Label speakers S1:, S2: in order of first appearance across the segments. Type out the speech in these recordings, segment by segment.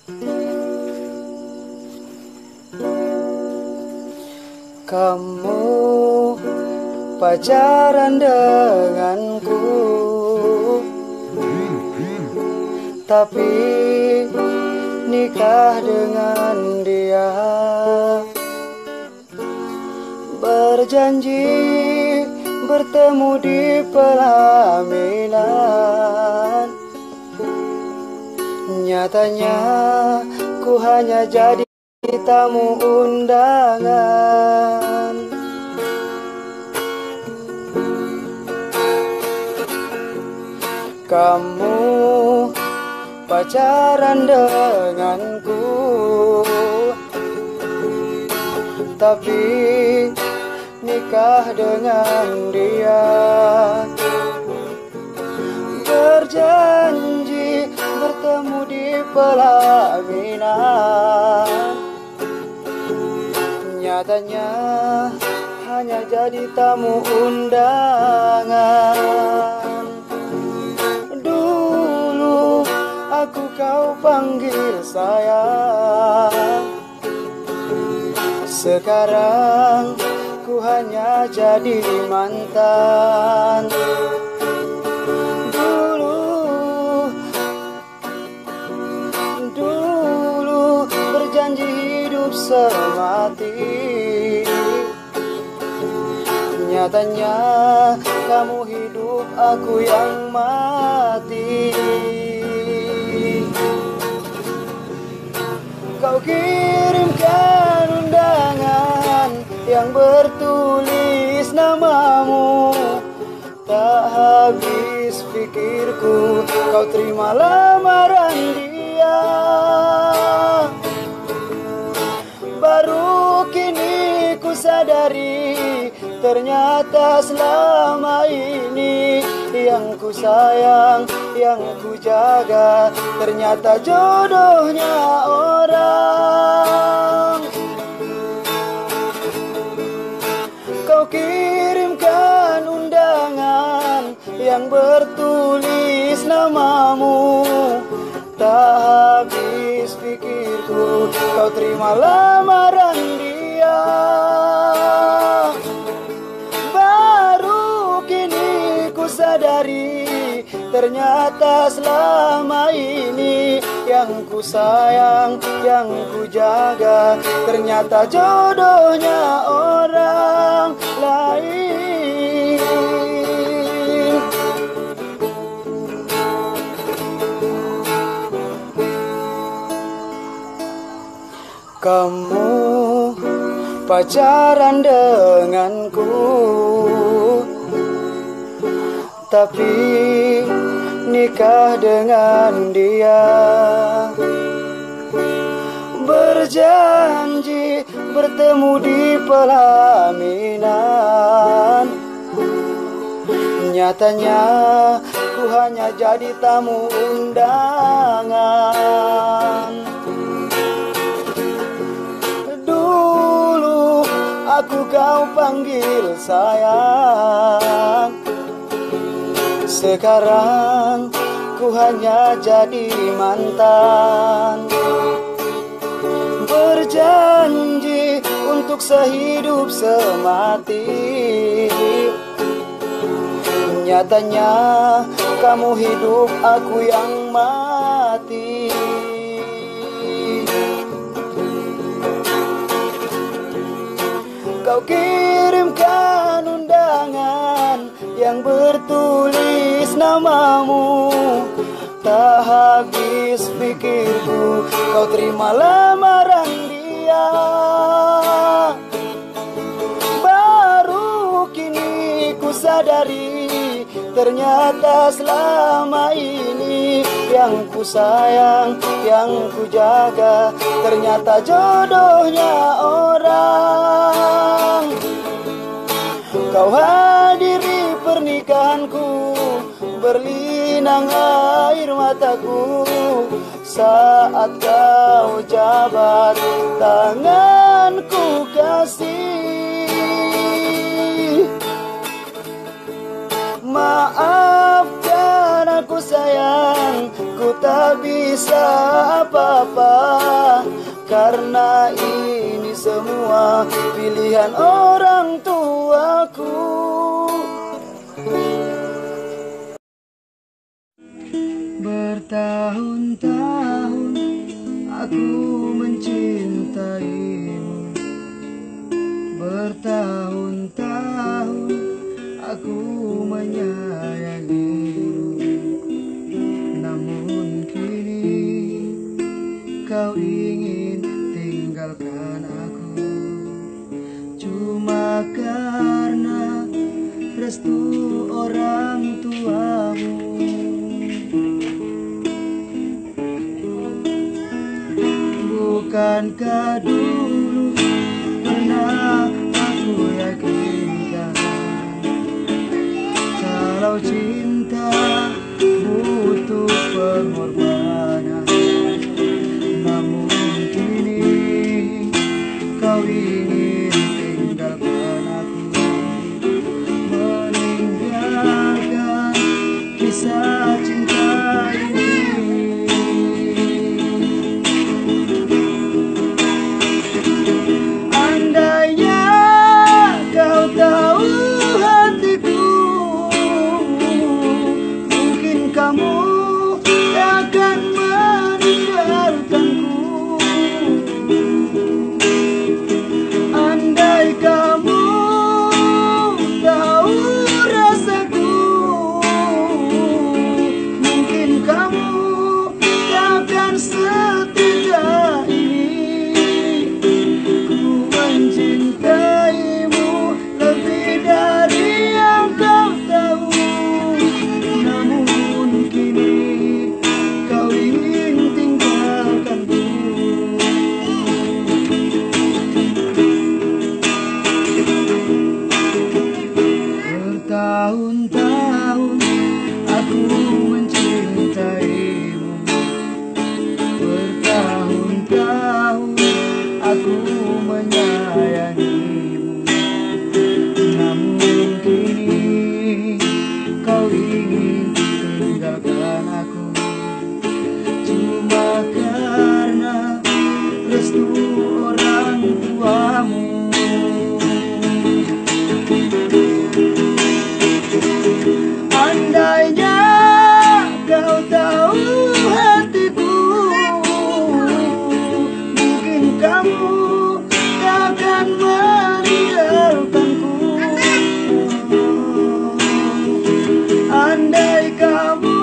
S1: Kamu pacaran denganku, tapi nikah dengan dia. Berjanji bertemu di pelaminan, nyatanya ku hanya jadi tamu undangan. Kamu pacaran denganku, tapi nikah dengan dia. Berjanji bertemu di pelaminan, nyatanya hanya jadi tamu undangan. Dulu aku kau panggil sayang, sekarang ku hanya jadi mantan. Dulu berjanji hidup semati, nyatanya kamu hidup, aku yang mati. Kau kirimkan undangan yang bertulis namamu, tak habis pikirku kau terima lamaran dia. Baru kini ku sadari, ternyata selama ini yang ku sayang, yang ku jaga, ternyata jodohnya orang. Kau kirimkan undangan yang bertulis namamu, tak habis pikirku kau terima lamaran dia. Baru kini ku sadari, ternyata selama ini yang ku sayang, yang ku jaga, ternyata jodohnya orang lain. Kamu pacaran denganku, tapi nikah dengan dia. Berjanji bertemu di pelaminan, nyatanya ku hanya jadi tamu undangan. Dulu aku kau panggil sayang, sekarang ku hanya jadi mantan. Berjanji untuk sehidup semati, nyatanya kamu hidup, aku yang mati. Kau kirimkan undangan yang bertulis namamu, tak habis pikirku kau terima lamaran dia. Baru kini ku sadari, ternyata selama ini yang ku sayang, yang ku jaga, ternyata jodohnya orang. Kau hadiri pernikahanku, berlinang air mataku saat kau jabat tanganku kasih. Maafkan aku sayang, ku tak bisa apa-apa. karena ini semua pilihan orang tuaku. Bertahun-tahun aku mencintaimu, bertahun-tahun aku menyayangimu. Namun kini kau ingin tinggalkan aku, cuma karena restu orang tuamu. Bukankah dulu pernah aku yakinkan kalau cinta butuh pengorbanan? Namun kini kau ingin tinggalkan aku, meninggalkan kisah cinta ini. Andainya kau tahu hatiku, mungkin kamu takkan meninggalkanku. Andai kamu tahu rasaku, mungkin kamu takkan setia ini. Ku mencintaimu lebih dari yang kau tahu, namun kini kau ingin tinggalkanku. Bertahun-tahun aku mencintaimu, bertahun-tahun aku menyayangimu. Namun kini kau ingin tinggalkan aku, cuma karena restu orang tuamu. Andainya kau tahu hatiku, mungkin kamu takkan meninggalkanku. Andai kamu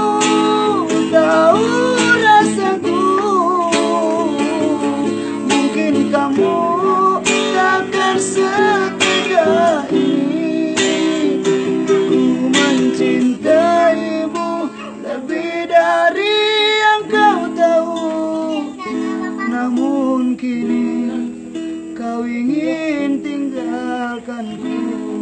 S1: tahu rasaku, mungkin kamu takkan setia ini. Ku mencintaimu lebih dari yang kau tahu, namun kini kau ingin tinggalkanku.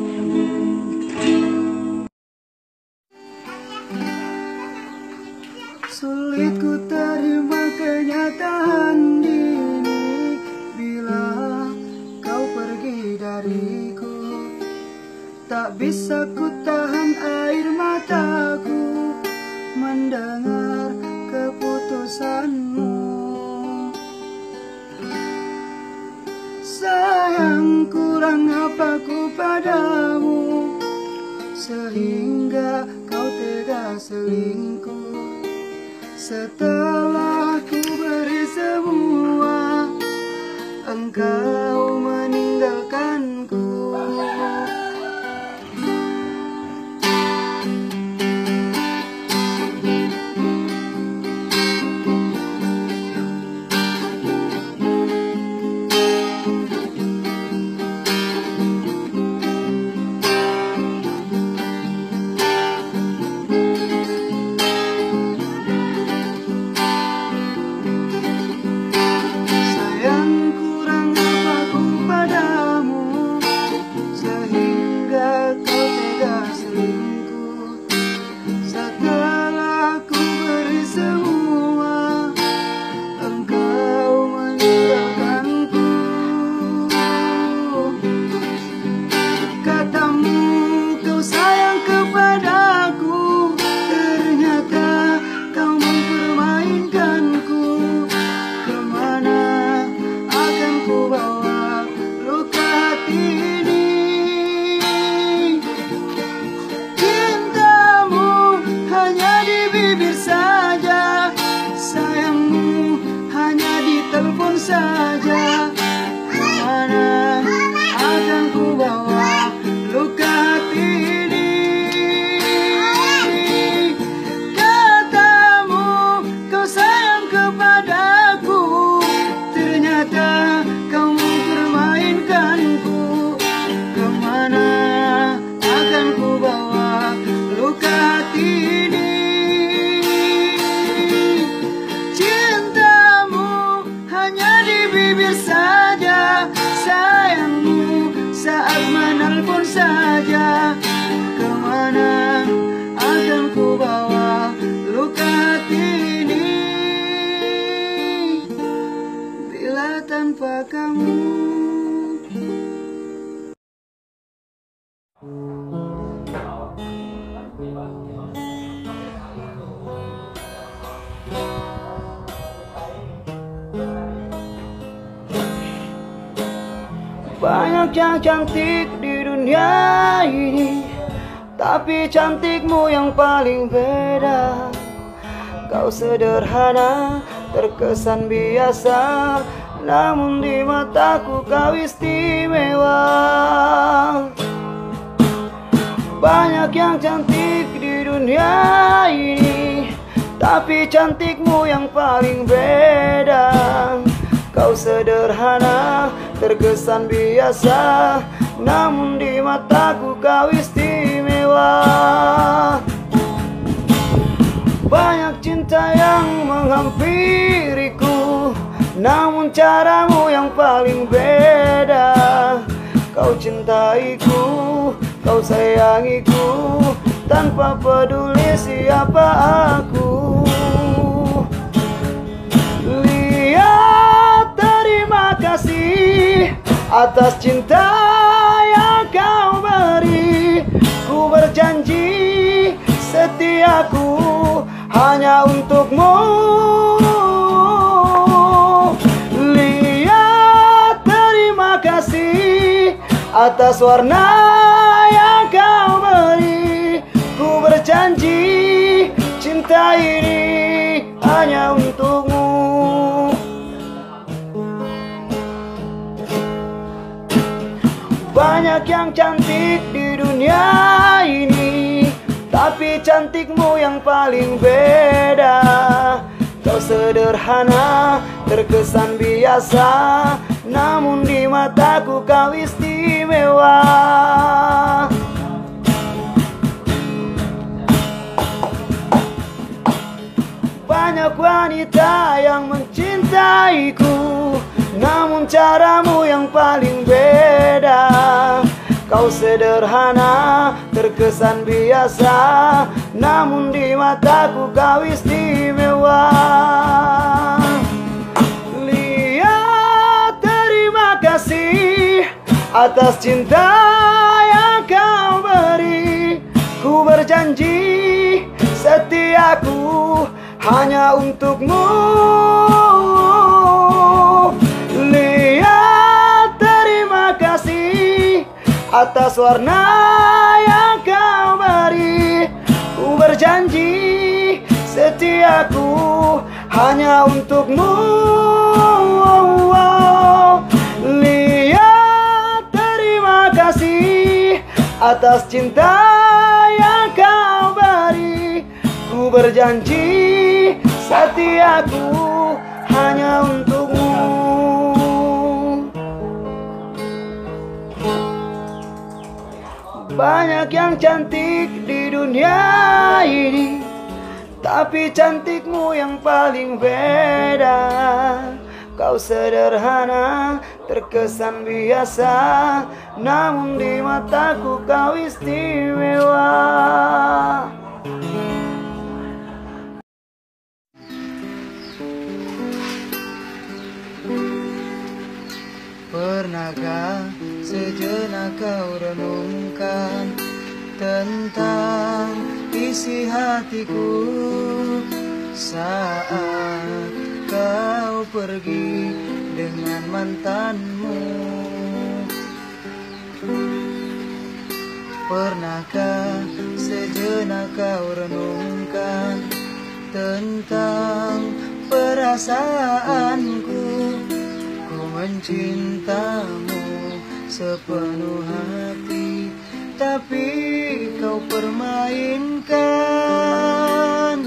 S1: Sulit ku terima kenyataan ini bila kau pergi dariku. Tak bisa ku tahan air mataku mendengar keputusanmu. Sayang, kurang apa ku padamu sehingga kau tega selingkuh. Setelah ku beri semua, engkau meninggalkanku. Sayang, kurang apa saja. Kemana akan ku bawa luka hati ini? Katamu kau sayang kepadaku, ternyata kau mempermainkanku. Kemana akan ku bawa luka hati ini? Cintamu hanya di bibir saja, sayangmu saat menelpon saja. Kemana akan ku bawa luka hati ini bila tanpa kamu? Banyak yang cantik di dunia ini, tapi cantikmu yang paling beda. Kau sederhana, terkesan biasa, namun di mataku kau istimewa. Banyak yang cantik di dunia ini, tapi cantikmu yang paling beda. Kau sederhana, terkesan biasa, namun di mataku kau istimewa. Banyak cinta yang menghampiriku, namun caramu yang paling beda. Kau cintaiku, kau sayangiku, tanpa peduli siapa aku. Lihat, terima kasih atas cinta yang kau beri. Ku berjanji setiaku hanya untukmu. Lihat, terima kasih atas warna yang kau beri. Ku berjanji cinta ini hanya untukmu. Banyak yang cantik di dunia ini, tapi cantikmu yang paling beda. Kau sederhana, terkesan biasa, namun di mataku kau istimewa. Banyak wanita yang mencintaiku, namun caramu yang paling beda. Kau sederhana, terkesan biasa, namun di mataku kau istimewa. Lihat, terima kasih atas cinta yang kau beri. Ku berjanji setiaku hanya untukmu. Lihat, terima kasih atas warna yang kau beri. Ku berjanji setiaku hanya untukmu. Lihat, terima kasih atas cinta yang kau beri. Ku berjanji setiaku hanya untukmu. Banyak yang cantik di dunia ini, tapi cantikmu yang paling beda. Kau sederhana, terkesan biasa, namun di mataku kau istimewa. Pernahkah sejenak kau renungkan tentang isi hatiku saat kau pergi dengan mantanmu? Pernahkah sejenak kau renungkan tentang perasaanku mencintamu sepenuh hati, tapi kau permainkan.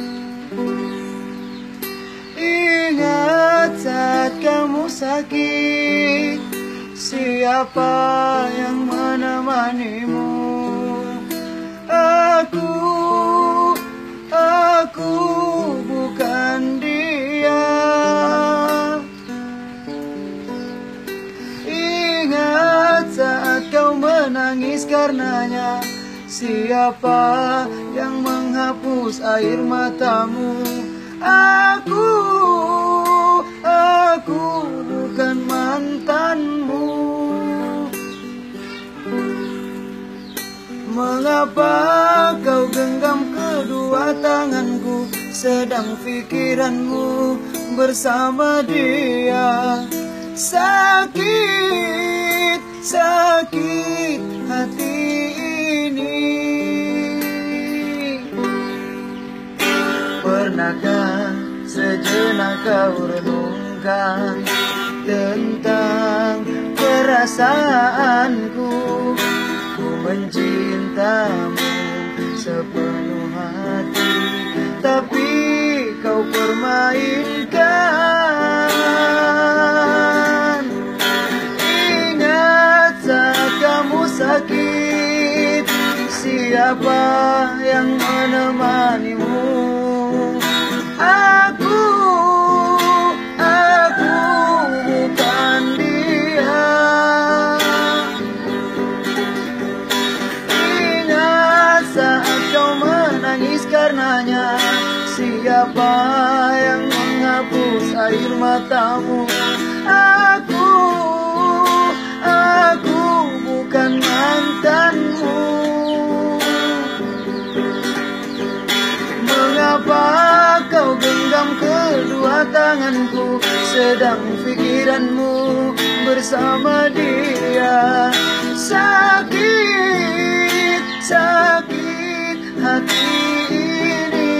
S1: Ingat saat kamu sakit, siapa yang menemanimu? Aku bukan dia. Ingat saat kau menangis karenanya, siapa yang menghapus air matamu? Aku bukan mantanmu. Mengapa kau genggam kedua tanganku, sedang pikiranmu bersama dia? Sakit, sakit hati ini. Pernahkah sejenak kau renungkan tentang perasaanku? Ku mencintamu sepenuh hati, tapi kau permainkan. Ingat saat kamu sakit, siapa yang menemanimu? Aku bukan dia. Ingat saat kau menangis karenanya, siapa yang menghapus air matamu? Aku bukan mantanmu. Mengapa kau genggam kedua tanganku, sedang pikiranmu bersama dia? Sakit, sakit hati ini.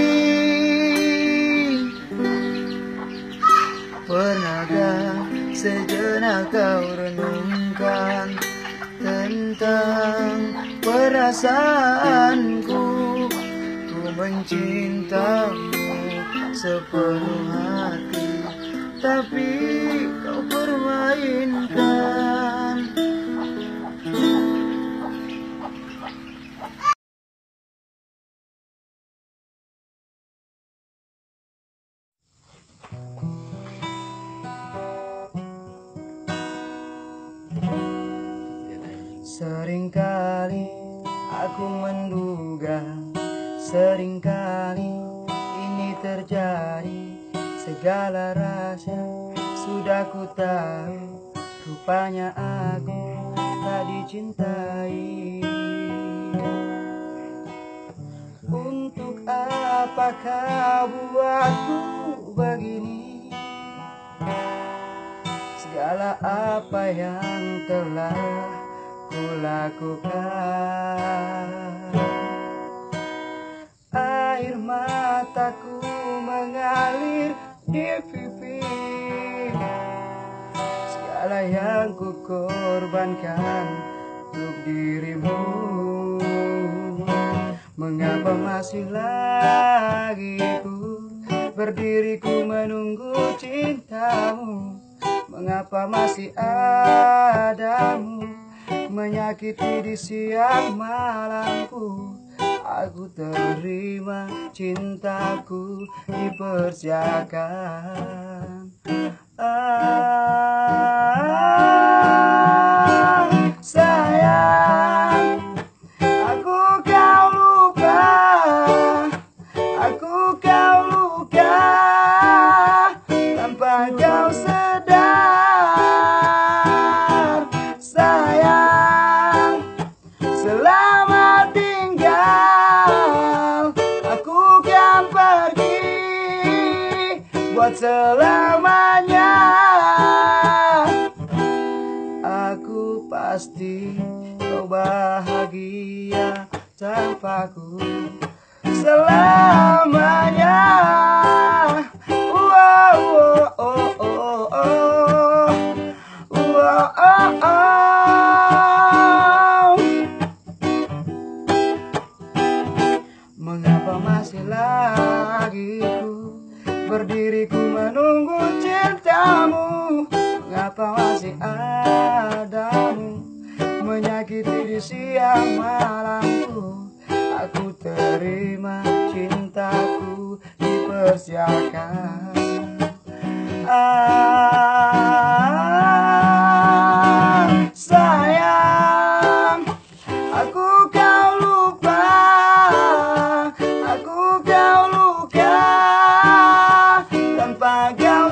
S1: Pernahkah sejenak kau renungkan tentang perasaanku? Ku mencintamu sepenuh hati, tapi kau permainkan. Seringkali aku menduga, seringkali ini terjadi. Segala rahasia sudah ku tahu, rupanya aku tak dicintai. Untuk apa kau buatku begini? Segala apa yang telah kulakukan, air mataku mengalir di pipi. Segala yang ku korbankan untuk dirimu, mengapa masih lagi ku berdiri ku menunggu cintamu? Mengapa masih adamu menyakiti di siang malamku? Aku terima cintaku dipersiakan. Sayang, aku kau lupa, aku kau luka tanpa kau sadar. Sayang, selamat tinggal, aku kan pergi buat selamanya. Aku pasti kau bahagia tanpaku selamanya. Wow, oh, oh, oh, oh. siang malamku, aku terima cintaku dipersiapkan. Sayang, aku kau lupa, aku kau luka tanpa kau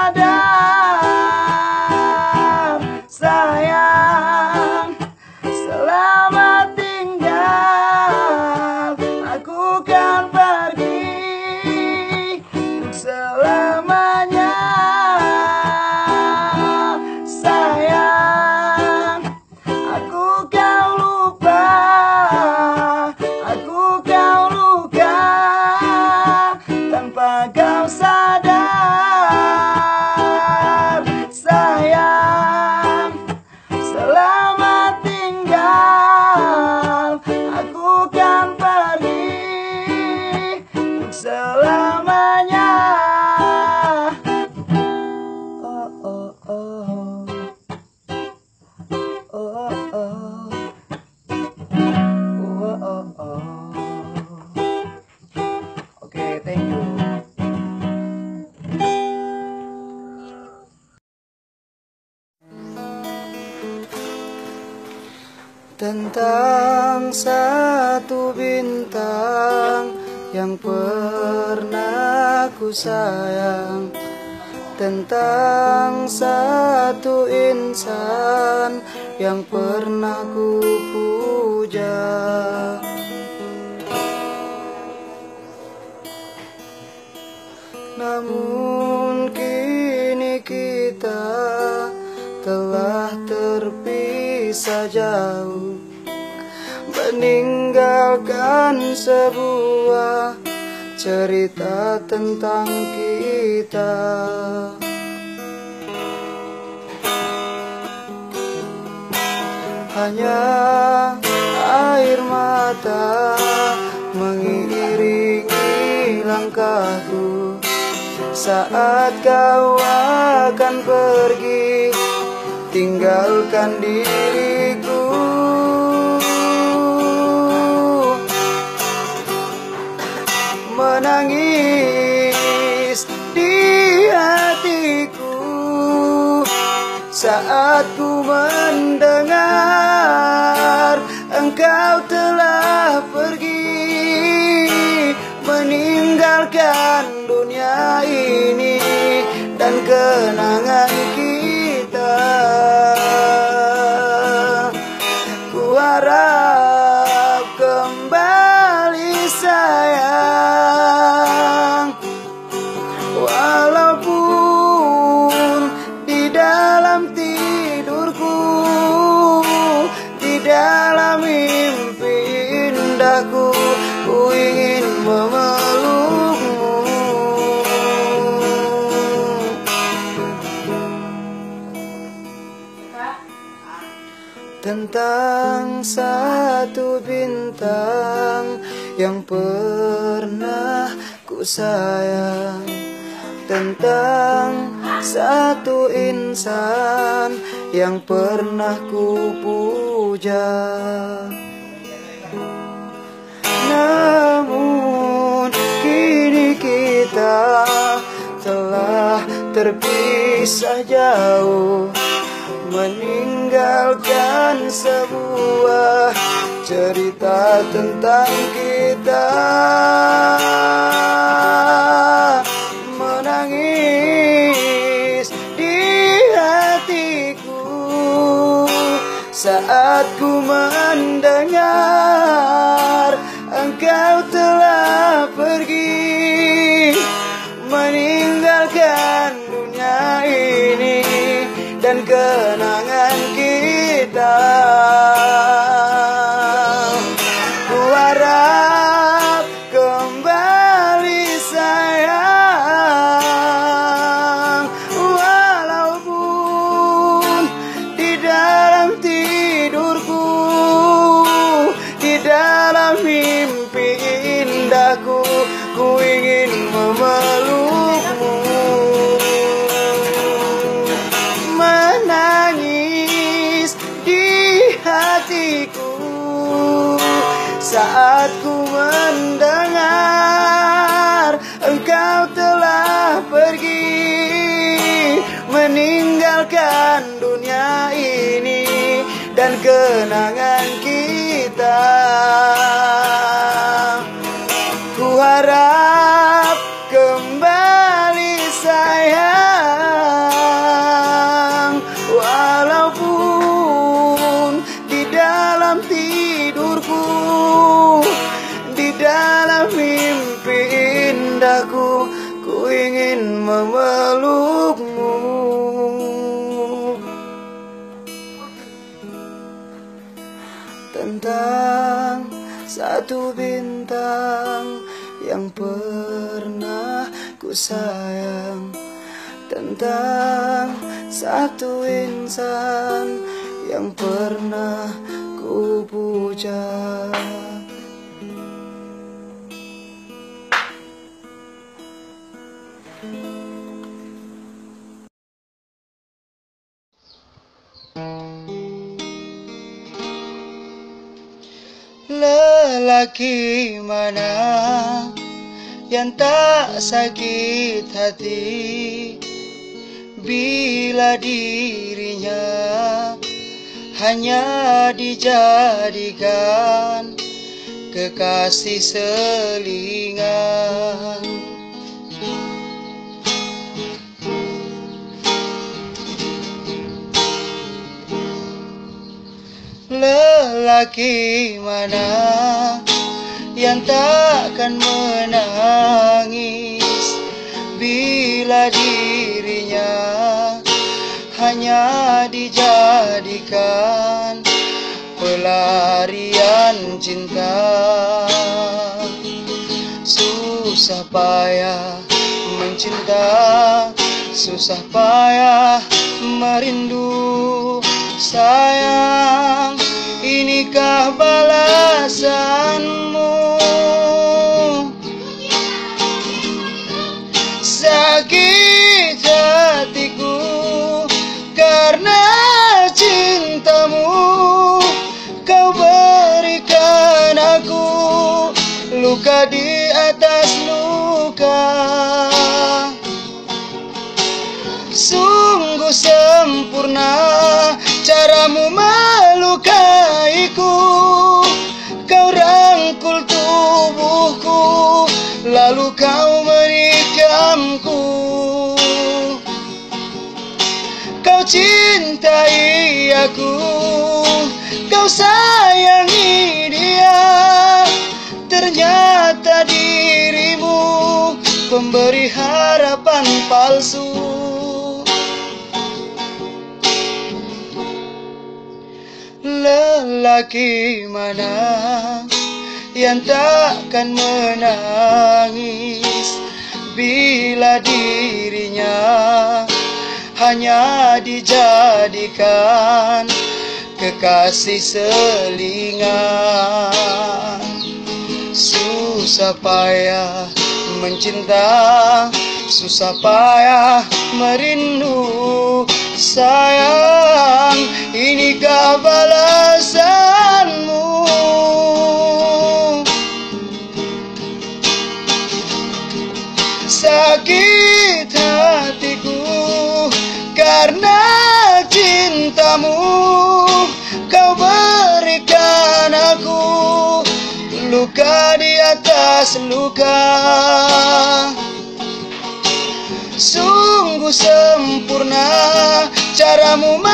S1: sadar. Sayang, selamat tinggal, aku kan pergi untuk selamanya. Sayang, aku kau lupa, aku kau luka tanpa kau sadar. Sayang, selamat tinggal, aku kan pergi untuk selamanya. Oh oh oh, oh oh, oh oh oh. Oke, thank you. Tentang satu bintang yang pernah ku sayang, tentang satu insan yang pernah ku puja. Namun kini kita telah terpisah jauh, meninggalkan sebuah cerita tentang kita. Hanya air mata mengiringi langkahku saat kau akan pergi, tinggalkan diriku. Menangis di hatiku saat ku mendengar engkau telah pergi, meninggalkan dunia ini dan kenangan kita. Ku harap kembali sayang, walaupun di dalam tidurku, di dalam mimpi indahku, ku ingin memelukmu. Tentang satu bintang yang pernah ku sayang, tentang satu insan yang pernah ku puja. Namun kini kita telah terpisah jauh, meninggalkan sebuah cerita tentang kita. Menangis di hatiku saat ku mendengar engkau telah pergi, meninggalkan dunia ini dan kenangan kita. Ku harap kembali sayang, walaupun di dalam tidurku, di dalam mimpi indahku, ku ingin memelukmu. Menangis saat ku mendengar engkau telah pergi, meninggalkan dunia ini dan kenangan kita. Ku harap kembali sayang, walaupun di dalam tidurku, di dalam mimpi indahku, ku ingin memelukmu. Tentang satu bintang yang pernah ku sayang, tentang satu insan yang pernah ku puja. Lelaki mana yang tak sakit hati bila dirinya hanya dijadikan kekasih selingan. Lelaki mana yang takkan menangis bila dirinya hanya dijadikan pelarian cinta. Susah payah mencinta, susah payah merindu. Sayang, inikah balasanmu? Sakit hatiku karena cintamu, kau berikan aku luka di atas luka. Sungguh sempurna caramu melukaiku, kau rangkul tubuhku, lalu kau menikamku. Kau cintai aku, kau sayangi dia, ternyata dirimu pemberi harapan palsu. Lelaki mana yang takkan menangis bila dirinya hanya dijadikan kekasih selingan. Susah payah mencinta, susah payah merindu. Sayang, inikah balasanmu? Sakit hatiku karena cintamu, kau berikan aku luka di atas luka. Sungguh sempurna caramu